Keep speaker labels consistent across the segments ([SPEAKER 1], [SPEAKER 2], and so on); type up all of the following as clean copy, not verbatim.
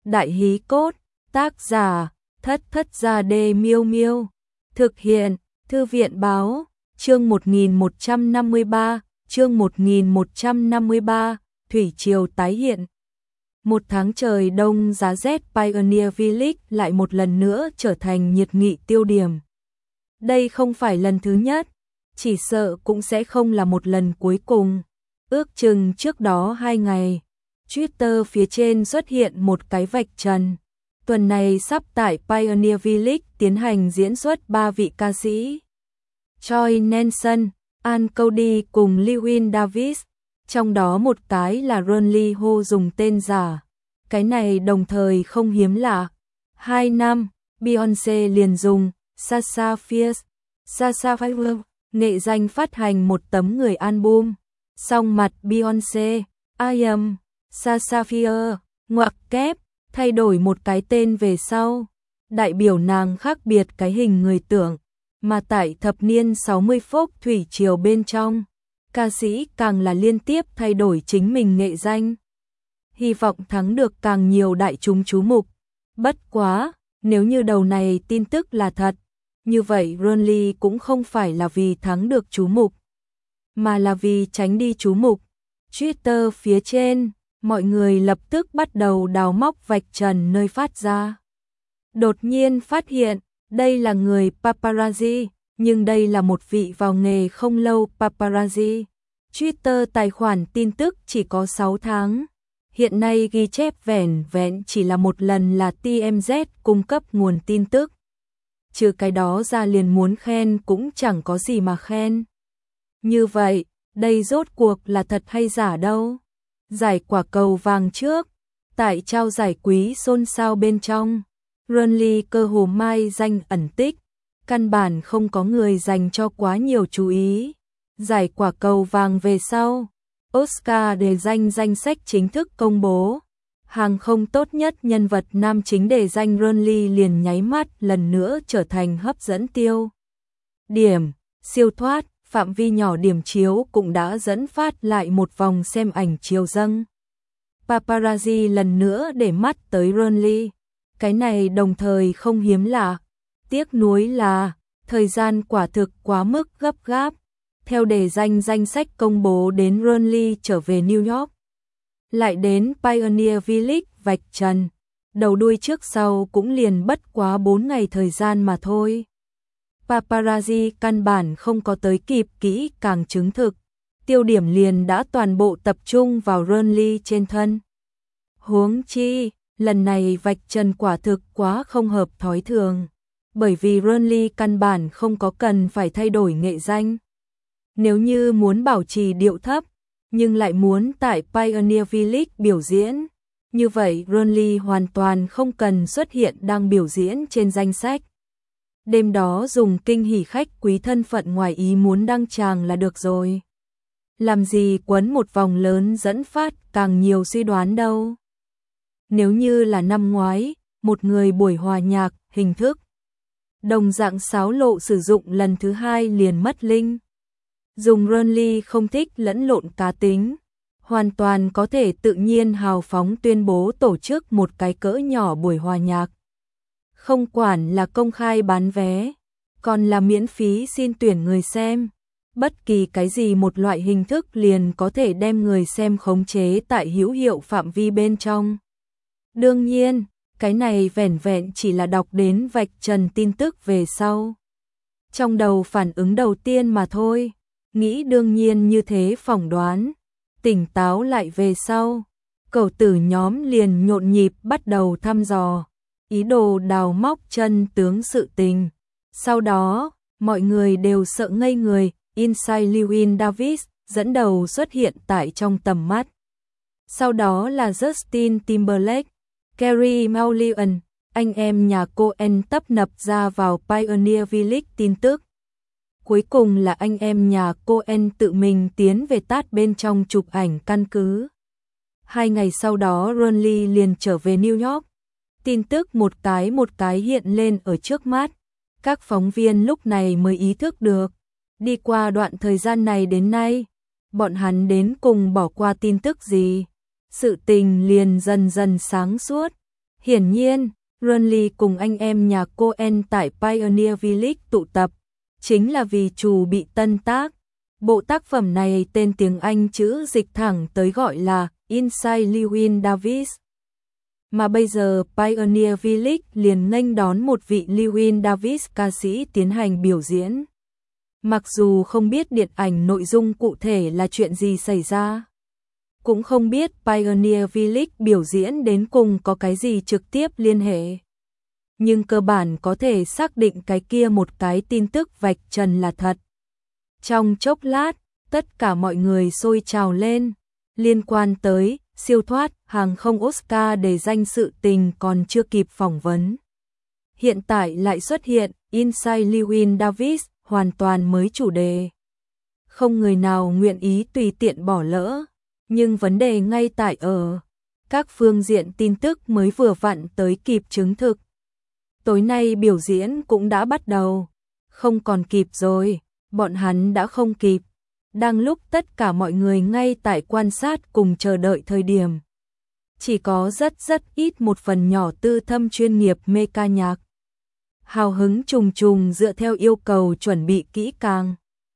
[SPEAKER 1] Đại hí cốt, tác giả, Thất Thất Gia Đê Miêu Miêu. Thực hiện, Thư viện báo, chương 1153, Thủy triều tái hiện. Một tháng trời đông giá rét, Pioneer Village lại một lần nữa trở thành nhiệt nghị tiêu điểm. Đây không phải lần thứ nhất, chỉ sợ cũng sẽ không là một lần cuối cùng. Ước chừng trước đó 2 ngày, Twitter phía trên xuất hiện một cái vạch trần. Tuần này sắp tại Pioneer Village tiến hành diễn xuất 3 vị ca sĩ. Troy Nelson, Ann Cody cùng Llewyn Davis, trong đó một cái là Ronnie Ho dùng tên giả. Cái này đồng thời không hiếm lạ. 2 năm, Beyoncé liền dùng Sasha Fierce, nghệ danh phát hành một tấm người album. Song mặt Beyoncé, I am Sasha Fierce, ngoặc kép, thay đổi một cái tên về sau, đại biểu nàng khác biệt cái hình người tưởng, mà tại thập niên 60 folk thủy triều bên trong, ca sĩ càng là liên tiếp thay đổi chính mình nghệ danh. Hy vọng thắng được càng nhiều đại chúng chú mục. Bất quá, nếu như đầu này tin tức là thật, như vậy Ronnie cũng không phải là vì thắng được chú mục, mà là vì tránh đi chú mục. Twitter phía trên, mọi người lập tức bắt đầu đào móc vạch trần nơi phát ra. Đột nhiên phát hiện, đây là người paparazzi, nhưng đây là một vị vào nghề không lâu paparazzi. Twitter tài khoản tin tức chỉ có 6 tháng. Hiện nay ghi chép vẻn vẹn chỉ là một lần là TMZ cung cấp nguồn tin tức. Trừ cái đó ra liền muốn khen cũng chẳng có gì mà khen. Như vậy, đây rốt cuộc là thật hay giả đâu? Giải quả cầu vàng trước, tại trao giải quý xôn xao bên trong, Ronnie cơ hồ mai danh ẩn tích, căn bản không có người dành cho quá nhiều chú ý. Giải quả cầu vàng về sau, Oscar đề danh sách chính thức công bố. Hàng không tốt nhất nhân vật nam chính đề danh Ronnie liền nháy mắt lần nữa trở thành hấp dẫn tiêu điểm, siêu thoát. Phạm vi nhỏ điểm chiếu cũng đã dẫn phát lại một vòng xem ảnh chiều dâng. Paparazzi lần nữa để mắt tới Ronnie. Cái này đồng thời không hiếm lạ. Tiếc nuối là, thời gian quả thực quá mức gấp gáp. Theo đề danh sách công bố đến Ronnie trở về New York. Lại đến Pioneer Village vạch trần. Đầu đuôi trước sau cũng liền bất quá 4 ngày thời gian mà thôi. Paparazzi căn bản không có tới kịp kỹ càng chứng thực, tiêu điểm liền đã toàn bộ tập trung vào Ronnie trên thân. Huống chi, lần này vạch trần quả thực quá không hợp thói thường, bởi vì Ronnie căn bản không có cần phải thay đổi nghệ danh. Nếu như muốn bảo trì điệu thấp, nhưng lại muốn tại Pioneer Village biểu diễn, như vậy Ronnie hoàn toàn không cần xuất hiện đang biểu diễn trên danh sách. Đêm đó dùng kinh hỉ khách quý thân phận ngoài ý muốn đăng tràng là được rồi. Làm gì quấn một vòng lớn dẫn phát càng nhiều suy đoán đâu. Nếu như là năm ngoái, một người buổi hòa nhạc, hình thức đồng dạng xáo lộ sử dụng lần thứ 2 liền mất linh. Dùng Ronnie không thích lẫn lộn cá tính, hoàn toàn có thể tự nhiên hào phóng tuyên bố tổ chức một cái cỡ nhỏ buổi hòa nhạc. Không quản là công khai bán vé, còn là miễn phí xin tuyển người xem. Bất kỳ cái gì một loại hình thức liền có thể đem người xem khống chế tại hữu hiệu phạm vi bên trong. Đương nhiên, cái này vẻn vẹn chỉ là đọc đến vạch trần tin tức về sau. Trong đầu phản ứng đầu tiên mà thôi, nghĩ đương nhiên như thế phỏng đoán. Tỉnh táo lại về sau, cẩu tử nhóm liền nhộn nhịp bắt đầu thăm dò. Ý đồ đào móc chân tướng sự tình. Sau đó, mọi người đều sợ ngây người, Inside Llewyn Davis dẫn đầu xuất hiện tại trong tầm mắt. Sau đó là Justin Timberlake, Carey Mulligan, anh em nhà Cohen tấp nập ra vào Pioneer Village tin tức. Cuối cùng là anh em nhà Cohen tự mình tiến về tát bên trong chụp ảnh căn cứ. 2 ngày sau đó Ronnie liền trở về New York. Tin tức một cái hiện lên ở trước mắt. Các phóng viên lúc này mới ý thức được. Đi qua đoạn thời gian này đến nay, bọn hắn đến cùng bỏ qua tin tức gì. Sự tình liền dần dần sáng suốt. Hiển nhiên, Runley cùng anh em nhà Coen tại Pioneer Village tụ tập, chính là vì Trù bị tân tác. Bộ tác phẩm này tên tiếng Anh chữ dịch thẳng tới gọi là Inside Llewyn Davis. Mà bây giờ Pioneer Village liền nghênh đón một vị Llewyn Davis ca sĩ tiến hành biểu diễn. Mặc dù không biết điện ảnh nội dung cụ thể là chuyện gì xảy ra, cũng không biết Pioneer Village biểu diễn đến cùng có cái gì trực tiếp liên hệ, nhưng cơ bản có thể xác định cái kia một cái tin tức vạch trần là thật. Trong chốc lát, tất cả mọi người sôi trào lên, liên quan tới siêu thoát hàng không Oscar để danh sự tình còn chưa kịp phỏng vấn. Hiện tại lại xuất hiện Inside Llewyn Davis, hoàn toàn mới chủ đề. Không người nào nguyện ý tùy tiện bỏ lỡ, nhưng vấn đề ngay tại ở các phương diện tin tức mới vừa vặn tới kịp chứng thực. Tối nay biểu diễn cũng đã bắt đầu, không còn kịp rồi, bọn hắn đã không kịp. Đang lúc tất cả mọi người ngay tại quan sát cùng chờ đợi thời điểm, chỉ có rất ít một phần nhỏ tư thâm chuyên nghiệp mê ca nhạc hào hứng trùng trùng dựa theo yêu cầu chuẩn bị kỹ càng,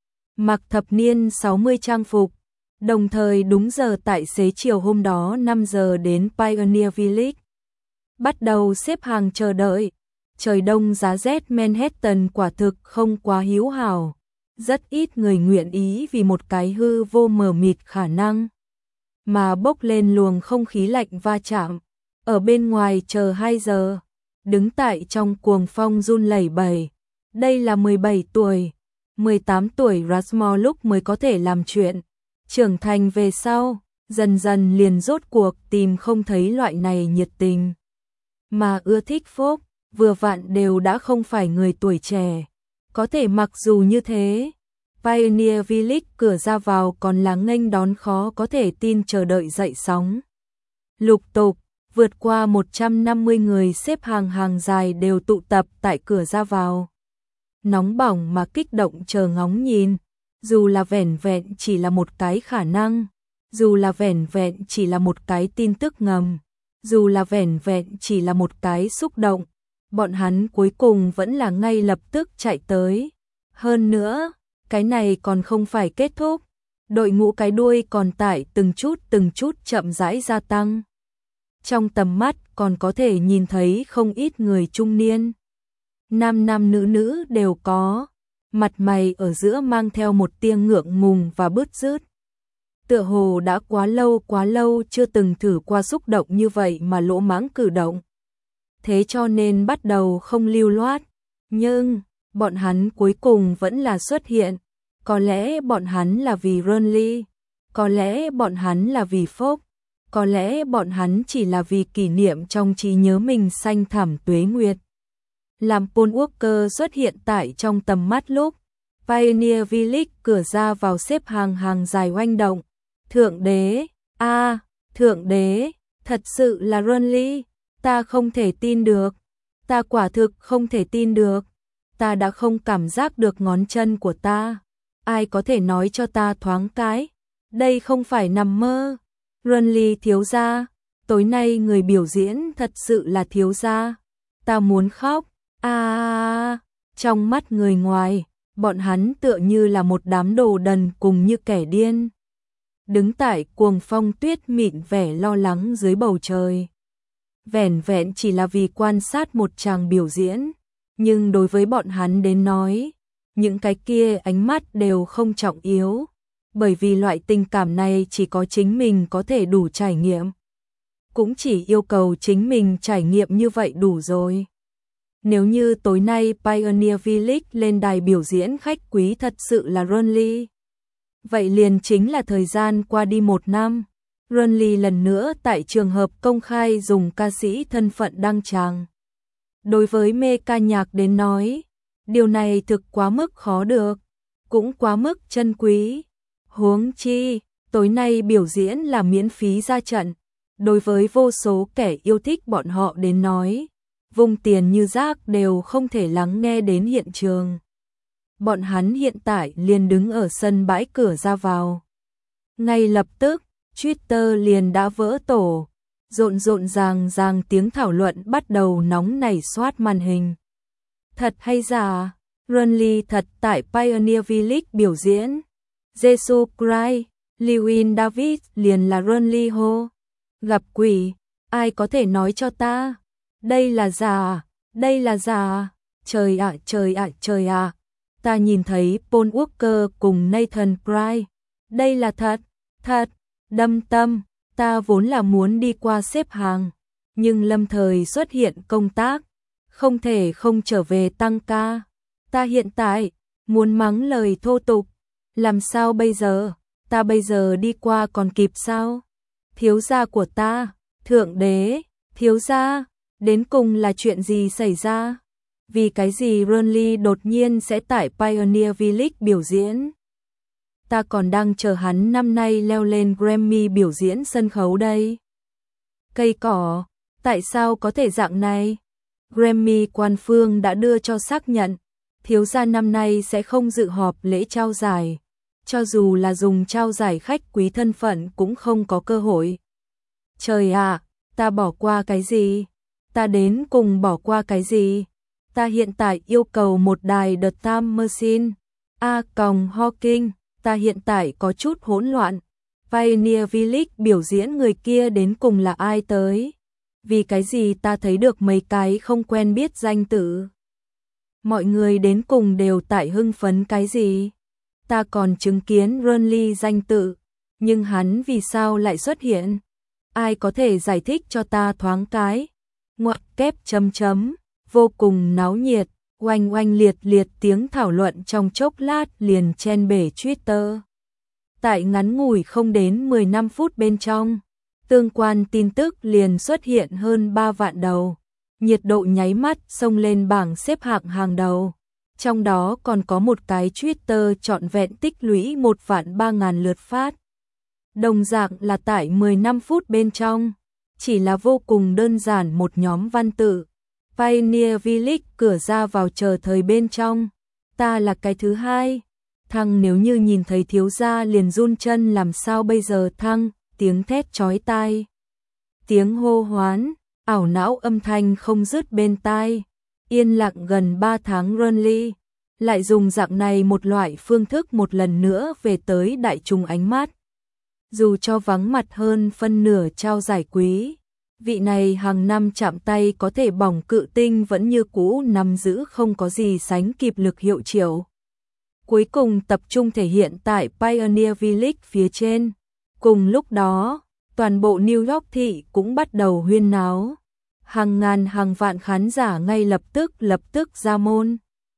[SPEAKER 1] mặc thập niên 60 trang phục, đồng thời đúng giờ tại xế chiều hôm đó 5 giờ đến Pioneer Village. Bắt đầu xếp hàng chờ đợi. Trời đông giá rét Manhattan quả thực không quá hữu hảo. Rất ít người nguyện ý vì một cái hư vô mờ mịt khả năng mà bốc lên luồng không khí lạnh va chạm. Ở bên ngoài chờ 2 giờ, đứng tại trong cuồng phong run lẩy bẩy. Đây là 17 tuổi, 18 tuổi Rushmore lúc mới có thể làm chuyện. Trưởng thành về sau, dần dần liền rốt cuộc tìm không thấy loại này nhiệt tình. Mà ưa thích folk, vừa vặn đều đã không phải người tuổi trẻ. Có thể mặc dù như thế, Pioneer Village cửa ra vào còn là nghênh đón khó có thể tin chờ đợi dậy sóng. Lục tục, vượt qua 150 người xếp hàng dài đều tụ tập tại cửa ra vào. Nóng bỏng mà kích động chờ ngóng nhìn, dù là vẻn vẹn chỉ là một cái khả năng, dù là vẻn vẹn chỉ là một cái tin tức ngầm, dù là vẻn vẹn chỉ là một cái xúc động, bọn hắn cuối cùng vẫn là ngay lập tức chạy tới. Hơn nữa, cái này còn không phải kết thúc, đội ngũ cái đuôi còn tại từng chút chậm rãi gia tăng. Trong tầm mắt còn có thể nhìn thấy không ít người trung niên. Nam nữ đều có, mặt mày ở giữa mang theo một tia ngượng ngùng và bứt rứt. Tựa hồ đã quá lâu chưa từng thử qua xúc động như vậy mà lỗ mãng cử động. Thế cho nên bắt đầu không lưu loát, nhưng bọn hắn cuối cùng vẫn là xuất hiện. Có lẽ bọn hắn là vì Runley, có lẽ bọn hắn là vì Fox, có lẽ bọn hắn chỉ là vì kỷ niệm trong trí nhớ mình xanh thẳm tuế nguyệt. Làm Paul Walker xuất hiện tại trong tầm mắt lúc Pioneer Village cửa ra vào xếp hàng dài oanh động. Thượng đế, thượng đế, thật sự là Runley, ta không thể tin được, ta quả thực không thể tin được, ta đã không cảm giác được ngón chân của ta, ai có thể nói cho ta thoáng cái, đây không phải nằm mơ. Runley thiếu gia, tối nay người biểu diễn thật sự là thiếu gia, ta muốn khóc. Trong mắt người ngoài, bọn hắn tựa như là một đám đồ đần cùng như kẻ điên. Đứng tại cuồng phong tuyết mịn vẻ lo lắng dưới bầu trời. Vẻn vẹn chỉ là vì quan sát một tràng biểu diễn, nhưng đối với bọn hắn đến nói, những cái kia ánh mắt đều không trọng yếu, bởi vì loại tình cảm này chỉ có chính mình có thể đủ trải nghiệm. Cũng chỉ yêu cầu chính mình trải nghiệm như vậy đủ rồi. Nếu như tối nay Pioneer Village lên đài biểu diễn khách quý thật sự là Runley, vậy liền chính là thời gian qua đi 1 năm. Runley lần nữa tại trường hợp công khai dùng ca sĩ thân phận đăng tràng. Đối với mê ca nhạc đến nói, điều này thực quá mức khó được, cũng quá mức chân quý. Huống chi, tối nay biểu diễn là miễn phí ra trận. Đối với vô số kẻ yêu thích bọn họ đến nói, vung tiền như rác đều không thể lắng nghe đến hiện trường. Bọn hắn hiện tại liền đứng ở sân bãi cửa ra vào. Ngay lập tức, Twitter liền đã vỡ tổ. rộn rộn ràng ràng tiếng thảo luận bắt đầu nóng nảy xoát màn hình. Thật hay giả? Renly thật tại Pioneer Village biểu diễn. Jesus Christ, Lewin David liền là Renly hô. Gặp quỷ, ai có thể nói cho ta? Đây là giả, đây là giả. Trời ạ, trời ạ, trời ạ. Ta nhìn thấy Paul Walker cùng Nathan Pryce. Đây là thật, thật. Đâm tâm, ta vốn là muốn đi qua xếp hàng, nhưng lâm thời xuất hiện công tác, không thể không trở về tăng ca. Ta hiện tại muốn mắng lời thô tục, làm sao bây giờ? Ta bây giờ đi qua còn kịp sao? Thiếu gia của ta, thượng đế, thiếu gia, đến cùng là chuyện gì xảy ra? Vì cái gì Renly đột nhiên sẽ tại Pioneer Village biểu diễn? Ta còn đang chờ hắn năm nay leo lên Grammy biểu diễn sân khấu đây. Cây cỏ, tại sao có thể dạng này? Grammy quan phương đã đưa cho xác nhận, thiếu gia năm nay sẽ không dự họp lễ trao giải, cho dù là dùng trao giải khách quý thân phận cũng không có cơ hội. Trời ạ, ta bỏ qua cái gì? Ta đến cùng bỏ qua cái gì? Ta hiện tại yêu cầu một đài The Time Machine. Hawking, ta hiện tại có chút hỗn loạn. Pioneer Village biểu diễn người kia đến cùng là ai tới? Vì cái gì ta thấy được mấy cái không quen biết danh tự? Mọi người đến cùng đều tại hưng phấn cái gì? Ta còn chứng kiến Renly danh tự, nhưng hắn vì sao lại xuất hiện? Ai có thể giải thích cho ta thoáng cái? Ngoặc kép chấm chấm, vô cùng náo nhiệt, oanh oanh liệt liệt tiếng thảo luận trong chốc lát liền chen bể Twitter. Tại ngắn ngủi không đến 15 phút bên trong, tương quan tin tức liền xuất hiện hơn 3 vạn đầu, nhiệt độ nháy mắt xông lên bảng xếp hạng hàng đầu. Trong đó còn có một cái Twitter trọn vẹn tích lũy 1.300.000 lượt phát. Đồng dạng là tại 15 phút bên trong, chỉ là vô cùng đơn giản một nhóm văn tự. Pioneer Village cửa ra vào chờ thời bên trong. Ta là cái thứ hai. Thăng nếu như nhìn thấy thiếu gia liền run chân làm sao bây giờ thăng, tiếng thét chói tai. Tiếng hô hoán, ảo não âm thanh không dứt bên tai. Yên lặng gần 3 tháng Renly, lại dùng dạng này một loại phương thức một lần nữa về tới đại chúng ánh mắt. Dù cho vắng mặt hơn phân nửa trao giải quý, vị này hàng năm chạm tay có thể bỏng cự tinh vẫn như cũ nắm giữ không có gì sánh kịp lực hiệu triệu. Cuối cùng tập trung thể hiện tại Pioneer Village phía trên. Cùng lúc đó, toàn bộ New York thị cũng bắt đầu huyên náo. Hàng ngàn hàng vạn khán giả ngay lập tức ra môn.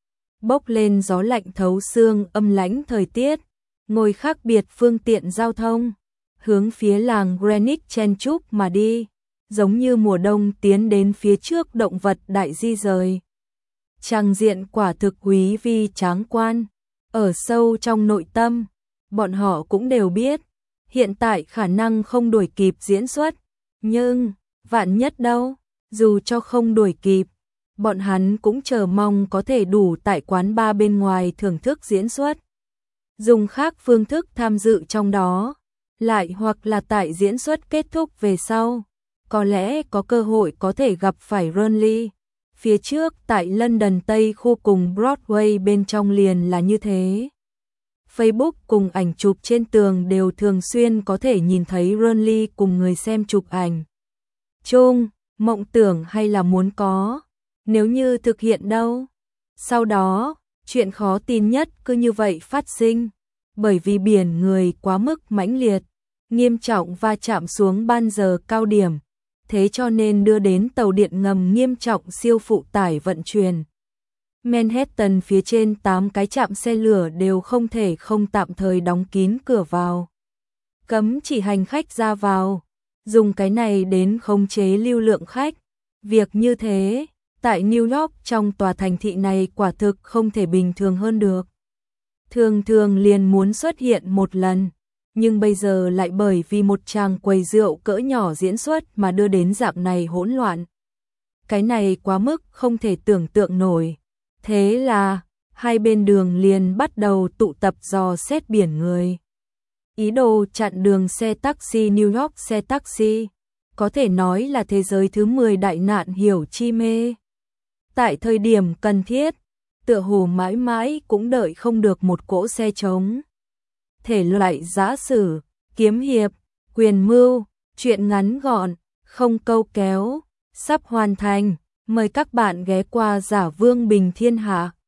[SPEAKER 1] Bốc lên gió lạnh thấu xương âm lãnh thời tiết, ngồi khác biệt phương tiện giao thông, hướng phía làng Greenwich chen chúc mà đi, giống như mùa đông tiến đến phía trước động vật đại di rời. Tràng diện quả thực quý vi tráng quan, ở sâu trong nội tâm, bọn họ cũng đều biết, hiện tại khả năng không đuổi kịp diễn xuất, nhưng vạn nhất đâu, dù cho không đuổi kịp, bọn hắn cũng chờ mong có thể đủ tại quán bar bên ngoài thưởng thức diễn xuất. Dùng khác phương thức tham dự trong đó, lại hoặc là tại diễn xuất kết thúc về sau, có lẽ có cơ hội có thể gặp phải Renly. Phía trước tại London Tây khu cùng Broadway bên trong liền là như thế. Facebook cùng ảnh chụp trên tường đều thường xuyên có thể nhìn thấy Renly cùng người xem chụp ảnh. Chung, mộng tưởng hay là muốn có, nếu như thực hiện đâu. Sau đó, chuyện khó tin nhất cứ như vậy phát sinh, bởi vì biển người quá mức mãnh liệt, nghiêm trọng va chạm xuống ban giờ cao điểm, thế cho nên đưa đến tàu điện ngầm nghiêm trọng siêu phụ tải vận chuyển. Manhattan phía trên 8 cái trạm xe lửa đều không thể không tạm thời đóng kín cửa vào, cấm chỉ hành khách ra vào, dùng cái này đến khống chế lưu lượng khách. Việc như thế, tại New York trong tòa thành thị này quả thực không thể bình thường hơn được. Thường thường liền muốn xuất hiện một lần, nhưng bây giờ lại bởi vì một tràng quầy rượu cỡ nhỏ diễn xuất mà đưa đến dạng này hỗn loạn. Cái này quá mức không thể tưởng tượng nổi. Thế là, hai bên đường liền bắt đầu tụ tập dò xét biển người. Ý đồ chặn đường xe taxi New York xe taxi. có thể nói là thế giới thứ 10 đại nạn hiểu chi mê. Tại thời điểm cần thiết, tựa hồ mãi mãi cũng đợi không được một cỗ xe trống. Thể loại giã sử, kiếm hiệp, quyền mưu, truyện ngắn gọn, không câu kéo, sắp hoàn thành. Mời các bạn ghé qua Giả Vương Bình Thiên Hạ.